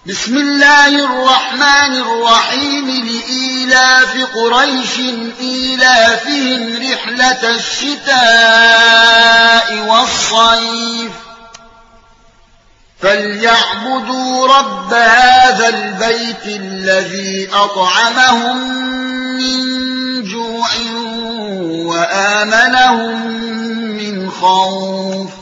بسم الله الرحمن الرحيم. لإيلاف قريش إيلافهم رحلة الشتاء والصيف فليعبدوا رب هذا البيت الذي أطعمهم من جوع وآمنهم من خوف.